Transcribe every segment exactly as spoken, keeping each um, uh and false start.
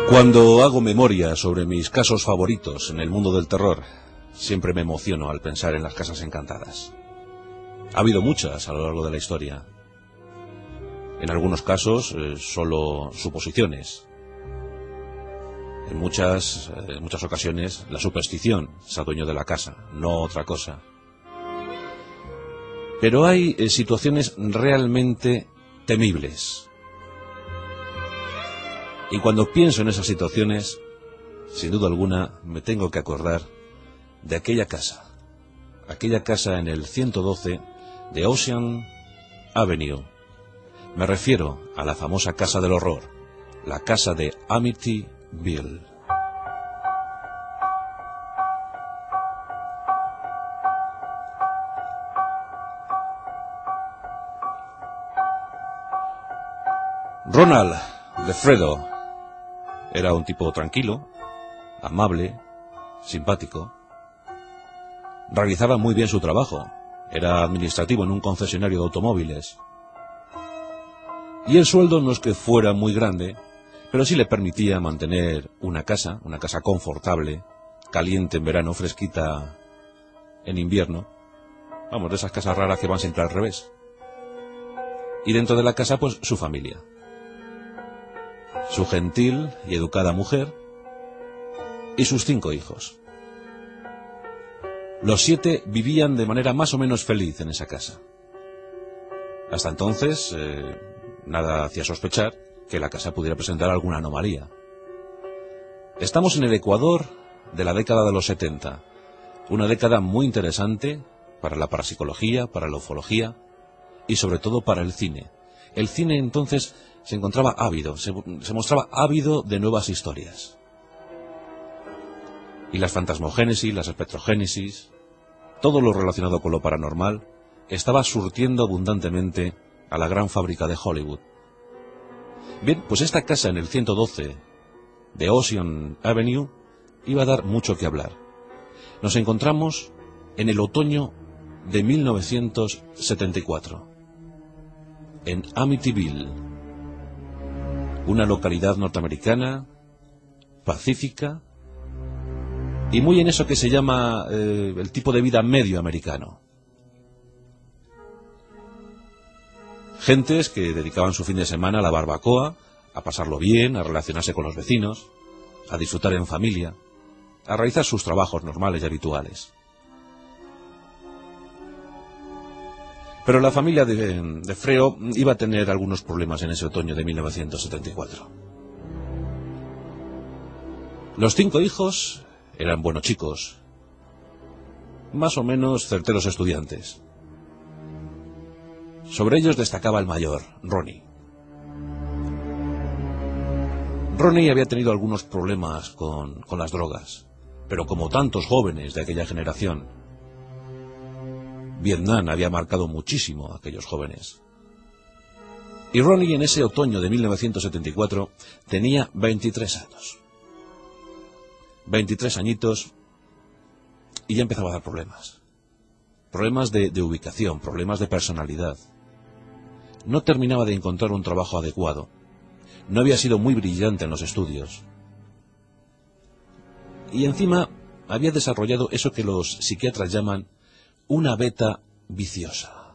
Cuando hago memoria sobre mis casos favoritos en el mundo del terror, siempre me emociono al pensar en las casas encantadas. Ha habido muchas a lo largo de la historia. En algunos casos, eh, solo suposiciones. En muchas, eh, en muchas ocasiones, la superstición se adueñó de la casa, no otra cosa. Pero hay eh, situaciones realmente temibles. Y cuando pienso en esas situaciones, sin duda alguna, me tengo que acordar de aquella casa. Aquella casa en el ciento doce de Ocean Avenue. Me refiero a la famosa casa del horror, la casa de Amityville. Ronald Lefredo era un tipo tranquilo, amable, simpático. Realizaba muy bien su trabajo. Era administrativo en un concesionario de automóviles. Y el sueldo no es que fuera muy grande, pero sí le permitía mantener una casa, una casa confortable, caliente en verano, fresquita en invierno. Vamos, de esas casas raras que van siempre al revés. Y dentro de la casa, pues, su familia. Su gentil y educada mujer y sus cinco hijos. Los siete vivían de manera más o menos feliz en esa casa. Hasta entonces, eh, nada hacía sospechar que la casa pudiera presentar alguna anomalía. Estamos en el Ecuador de la década de los setenta, una década muy interesante para la parapsicología, para la ufología y sobre todo para el cine. El cine entonces se encontraba ávido, se, se mostraba ávido de nuevas historias. Y las fantasmogénesis, las espectrogénesis, todo lo relacionado con lo paranormal, estaba surtiendo abundantemente a la gran fábrica de Hollywood. Bien, pues esta casa en el ciento doce de Ocean Avenue iba a dar mucho que hablar. Nos encontramos en el otoño de mil novecientos setenta y cuatro, en Amityville, una localidad norteamericana, pacífica, y muy en eso que se llama eh, el tipo de vida medio americano. Gentes que dedicaban su fin de semana a la barbacoa, a pasarlo bien, a relacionarse con los vecinos, a disfrutar en familia, a realizar sus trabajos normales y habituales. Pero la familia de, de Freo iba a tener algunos problemas en ese otoño de mil novecientos setenta y cuatro. Los cinco hijos eran buenos chicos, más o menos certeros estudiantes. Sobre ellos destacaba el mayor, Ronnie. Ronnie había tenido algunos problemas con, con las drogas, pero como tantos jóvenes de aquella generación, Vietnam había marcado muchísimo a aquellos jóvenes. Y Ronnie en ese otoño de mil novecientos setenta y cuatro tenía veintitrés años. veintitrés añitos y ya empezaba a dar problemas. Problemas de, de ubicación, problemas de personalidad. No terminaba de encontrar un trabajo adecuado. No había sido muy brillante en los estudios. Y encima había desarrollado eso que los psiquiatras llaman una beta viciosa.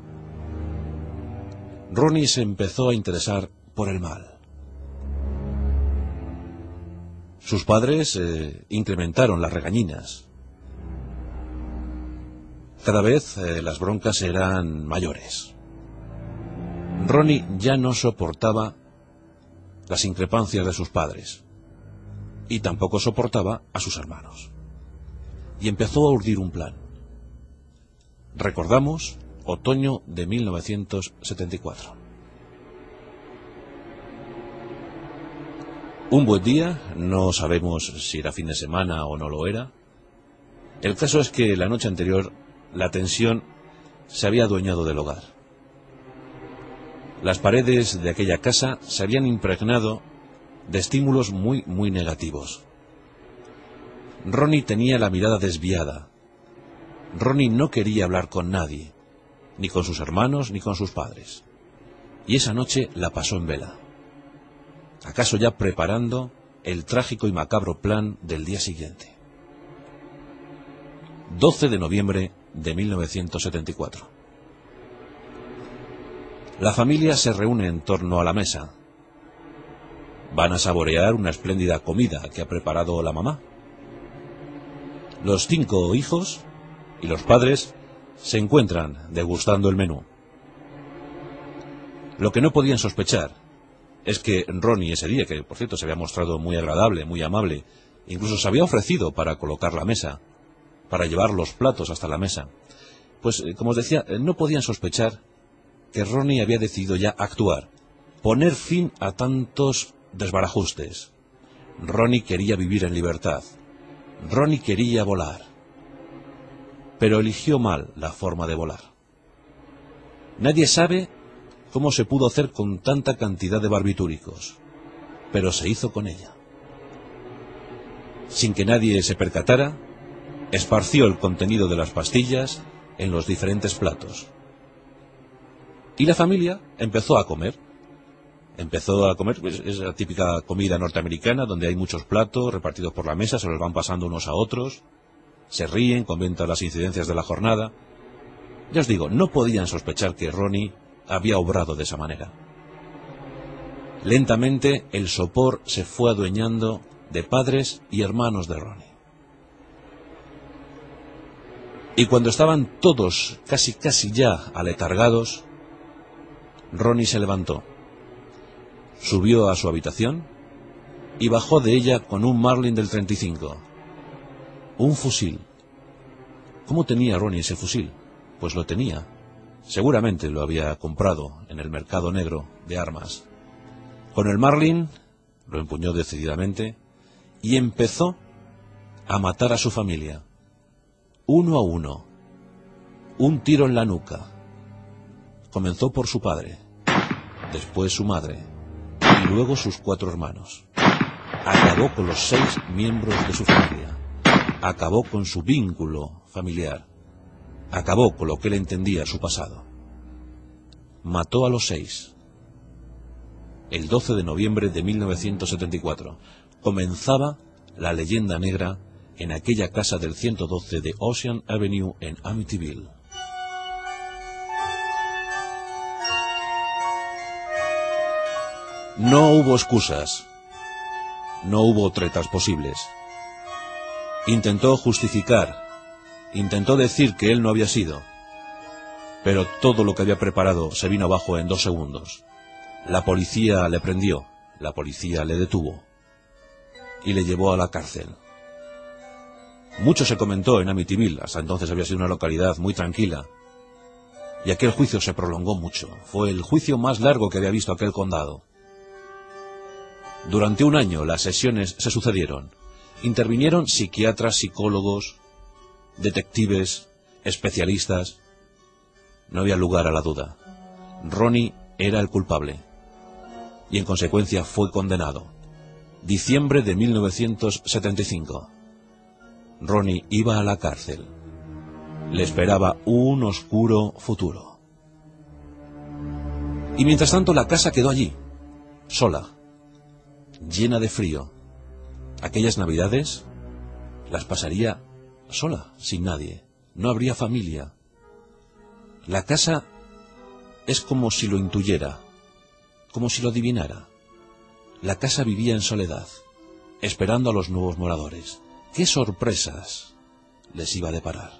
Ronnie se empezó a interesar por el mal. Sus padres eh, incrementaron las regañinas. Cada vez eh, las broncas eran mayores. Ronnie ya no soportaba las increpancias de sus padres y tampoco soportaba a sus hermanos. Y empezó a urdir un plan. Recordamos, otoño de mil novecientos setenta y cuatro. Un buen día, no sabemos si era fin de semana o no lo era. El caso es que la noche anterior la tensión se había adueñado del hogar. Las paredes de aquella casa se habían impregnado de estímulos muy, muy negativos. Ronnie tenía la mirada desviada. Ronnie no quería hablar con nadie, ni con sus hermanos ni con sus padres. Y esa noche la pasó en vela. ¿Acaso ya preparando el trágico y macabro plan del día siguiente. doce de noviembre de mil novecientos setenta y cuatro. La familia se reúne en torno a la mesa. Van a saborear una espléndida comida que ha preparado la mamá. Los cinco hijos y los padres se encuentran degustando el menú. Lo que no podían sospechar es que Ronnie ese día, que por cierto se había mostrado muy agradable, muy amable, incluso se había ofrecido para colocar la mesa, para llevar los platos hasta la mesa, pues como os decía, no podían sospechar que Ronnie había decidido ya actuar, poner fin a tantos desbarajustes. Ronnie quería vivir en libertad. Ronnie quería volar. Pero eligió mal la forma de volar. Nadie sabe cómo se pudo hacer con tanta cantidad de barbitúricos, pero se hizo con ella. Sin que nadie se percatara, esparció el contenido de las pastillas en los diferentes platos. Y la familia empezó a comer. Empezó a comer, pues, es la típica comida norteamericana, donde hay muchos platos repartidos por la mesa, se los van pasando unos a otros, se ríen, comentan las incidencias de la jornada. Ya os digo, no podían sospechar que Ronnie había obrado de esa manera. Lentamente el sopor se fue adueñando de padres y hermanos de Ronnie. Y cuando estaban todos casi casi ya aletargados, Ronnie se levantó, subió a su habitación y bajó de ella con un Marlin del treinta y cinco, un fusil. ¿Cómo tenía Ronnie ese fusil? Pues lo tenía. Seguramente lo había comprado en el mercado negro de armas. Con el Marlin lo empuñó decididamente y empezó a matar a su familia, uno a uno, un tiro en la nuca. Comenzó por su padre, después su madre y luego sus cuatro hermanos. Acabó con los seis miembros de su familia. Acabó con su vínculo familiar. Acabó con lo que él entendía su pasado. Mató a los seis. El doce de noviembre de mil novecientos setenta y cuatro comenzaba la leyenda negra en aquella casa del ciento doce de Ocean Avenue en Amityville. No hubo excusas. No hubo tretas posibles. Intentó justificar, intentó decir que él no había sido, pero todo lo que había preparado se vino abajo en dos segundos. La policía le prendió, la policía le detuvo y le llevó a la cárcel. Mucho se comentó en Amityville, hasta entonces había sido una localidad muy tranquila, y aquel juicio se prolongó mucho. Fue el juicio más largo que había visto aquel condado. Durante un año las sesiones se sucedieron. Intervinieron psiquiatras, psicólogos, detectives, especialistas. No había lugar a la duda. Ronnie era el culpable y en consecuencia fue condenado. Diciembre de mil novecientos setenta y cinco. Ronnie iba a la cárcel. Le esperaba un oscuro futuro. Y mientras tanto la casa quedó allí, sola, llena de frío. Aquellas navidades las pasaría sola, sin nadie. No habría familia. La casa es como si lo intuyera, como si lo adivinara. La casa vivía en soledad, esperando a los nuevos moradores. ¿Qué sorpresas les iba a deparar?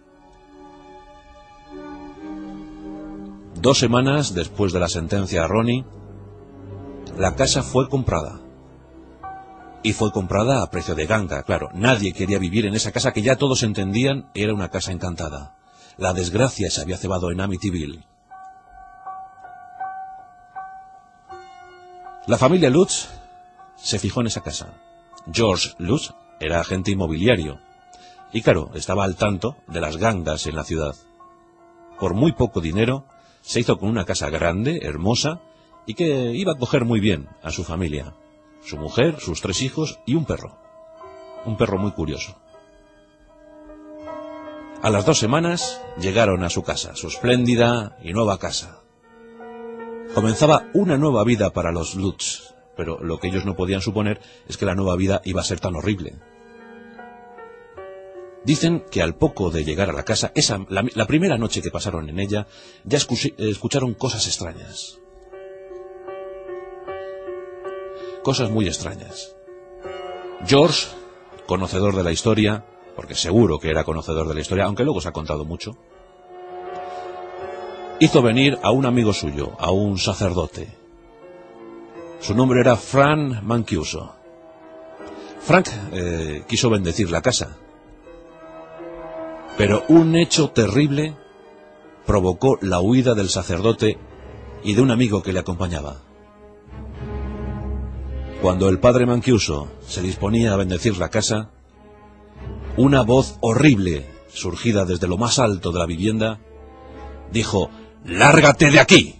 Dos semanas después de la sentencia a Ronnie, la casa fue comprada. Y fue comprada a precio de ganga, claro. Nadie quería vivir en esa casa que ya todos entendían era una casa encantada. La desgracia se había cebado en Amityville. La familia Lutz se fijó en esa casa. George Lutz era agente inmobiliario y, claro, estaba al tanto de las gangas en la ciudad. Por muy poco dinero se hizo con una casa grande, hermosa y que iba a acoger muy bien a su familia. Su mujer, sus tres hijos y un perro. Un perro muy curioso. A las dos semanas llegaron a su casa, su espléndida y nueva casa. Comenzaba una nueva vida para los Lutz, pero lo que ellos no podían suponer es que la nueva vida iba a ser tan horrible. Dicen que al poco de llegar a la casa, esa, la, la primera noche que pasaron en ella, ya escuché, escucharon cosas extrañas. Cosas muy extrañas. George, conocedor de la historia, porque seguro que era conocedor de la historia, aunque luego se ha contado mucho, hizo venir a un amigo suyo, a un sacerdote. Su nombre era Frank Mancuso. Frank eh, quiso bendecir la casa, pero un hecho terrible provocó la huida del sacerdote y de un amigo que le acompañaba. Cuando el padre Mancuso se disponía a bendecir la casa, una voz horrible, surgida desde lo más alto de la vivienda, dijo: ¡lárgate de aquí!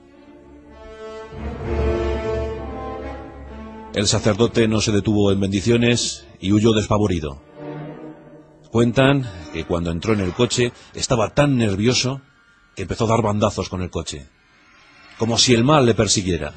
El sacerdote no se detuvo en bendiciones y huyó despavorido. Cuentan que cuando entró en el coche estaba tan nervioso que empezó a dar bandazos con el coche, como si el mal le persiguiera.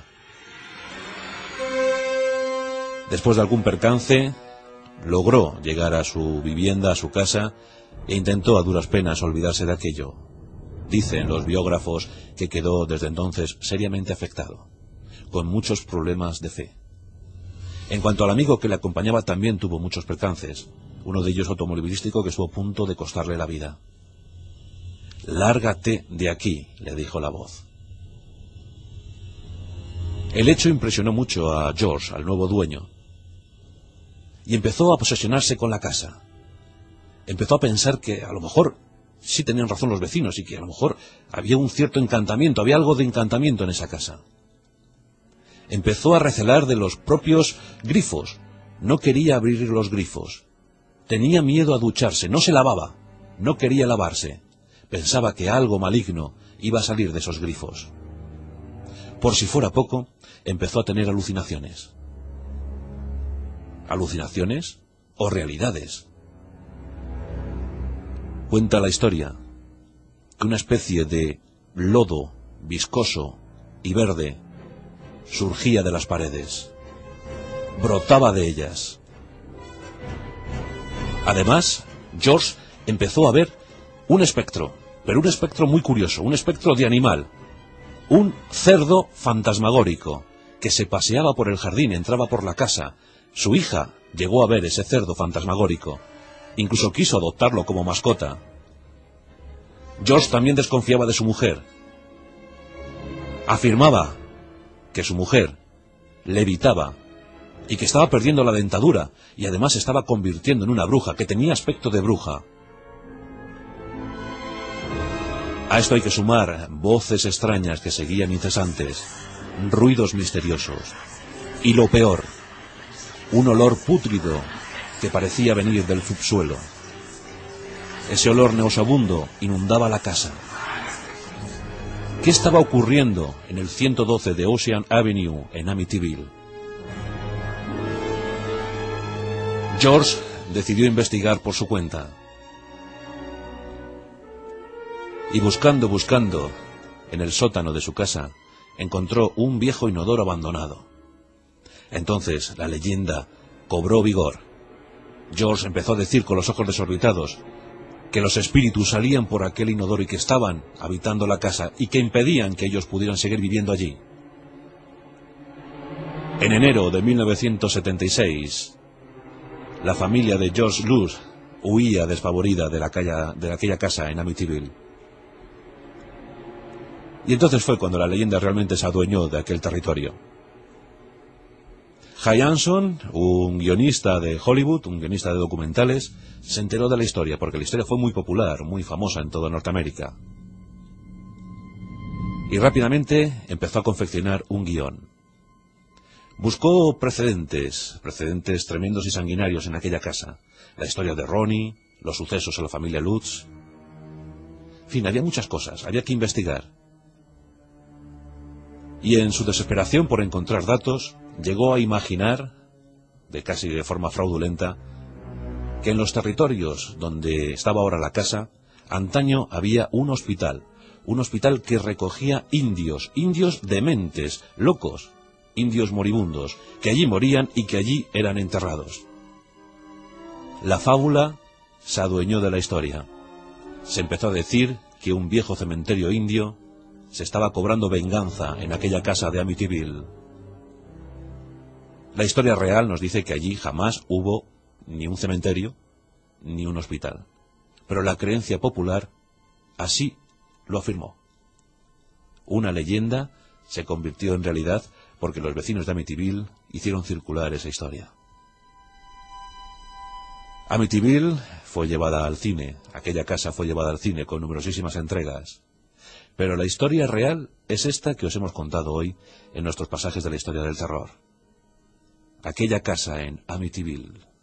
Después de algún percance, logró llegar a su vivienda, a su casa, e intentó a duras penas olvidarse de aquello. Dicen los biógrafos que quedó desde entonces seriamente afectado, con muchos problemas de fe. En cuanto al amigo que le acompañaba, también tuvo muchos percances, uno de ellos automovilístico que estuvo a punto de costarle la vida. «Lárgate de aquí», le dijo la voz. El hecho impresionó mucho a George, al nuevo dueño, y empezó a posesionarse con la casa. Empezó a pensar que a lo mejor sí tenían razón los vecinos y que a lo mejor había un cierto encantamiento, había algo de encantamiento en esa casa. Empezó a recelar de los propios grifos. No quería abrir los grifos. Tenía miedo a ducharse, no se lavaba, no quería lavarse. Pensaba que algo maligno iba a salir de esos grifos. Por si fuera poco, empezó a tener alucinaciones. ¿Alucinaciones o realidades? Cuenta la historia que una especie de lodo viscoso y verde surgía de las paredes, brotaba de ellas. Además, George empezó a ver un espectro, pero un espectro muy curioso, un espectro de animal, un cerdo fantasmagórico que se paseaba por el jardín, entraba por la casa. Su hija llegó a ver ese cerdo fantasmagórico, incluso quiso adoptarlo como mascota. George también desconfiaba de su mujer. Afirmaba que su mujer le evitaba y que estaba perdiendo la dentadura y además se estaba convirtiendo en una bruja, que tenía aspecto de bruja. A esto hay que sumar voces extrañas que seguían incesantes, ruidos misteriosos y lo peor, un olor pútrido que parecía venir del subsuelo. Ese olor nauseabundo inundaba la casa. ¿Qué estaba ocurriendo en el ciento doce de Ocean Avenue en Amityville? George decidió investigar por su cuenta. Y buscando, buscando, en el sótano de su casa, encontró un viejo inodoro abandonado. Entonces la leyenda cobró vigor. George empezó a decir con los ojos desorbitados que los espíritus salían por aquel inodoro y que estaban habitando la casa y que impedían que ellos pudieran seguir viviendo allí. En enero de mil novecientos setenta y seis, la familia de George Luce huía despavorida de, la calle, de aquella casa en Amityville. Y entonces fue cuando la leyenda realmente se adueñó de aquel territorio. Jay Anson, un guionista de Hollywood, un guionista de documentales, se enteró de la historia, porque la historia fue muy popular, muy famosa en toda Norteamérica. Y rápidamente empezó a confeccionar un guión. Buscó precedentes, precedentes tremendos y sanguinarios en aquella casa. La historia de Ronnie, los sucesos en la familia Lutz. En fin, había muchas cosas, había que investigar. Y en su desesperación por encontrar datos, llegó a imaginar, de casi de forma fraudulenta, que en los territorios donde estaba ahora la casa, antaño había un hospital, un hospital que recogía indios, indios dementes, locos, indios moribundos, que allí morían y que allí eran enterrados. La fábula se adueñó de la historia. Se empezó a decir que un viejo cementerio indio se estaba cobrando venganza en aquella casa de Amityville. La historia real nos dice que allí jamás hubo ni un cementerio ni un hospital. Pero la creencia popular así lo afirmó. Una leyenda se convirtió en realidad porque los vecinos de Amityville hicieron circular esa historia. Amityville fue llevada al cine, aquella casa fue llevada al cine con numerosísimas entregas. Pero la historia real es esta que os hemos contado hoy en nuestros pasajes de la historia del terror. Aquella casa en Amityville.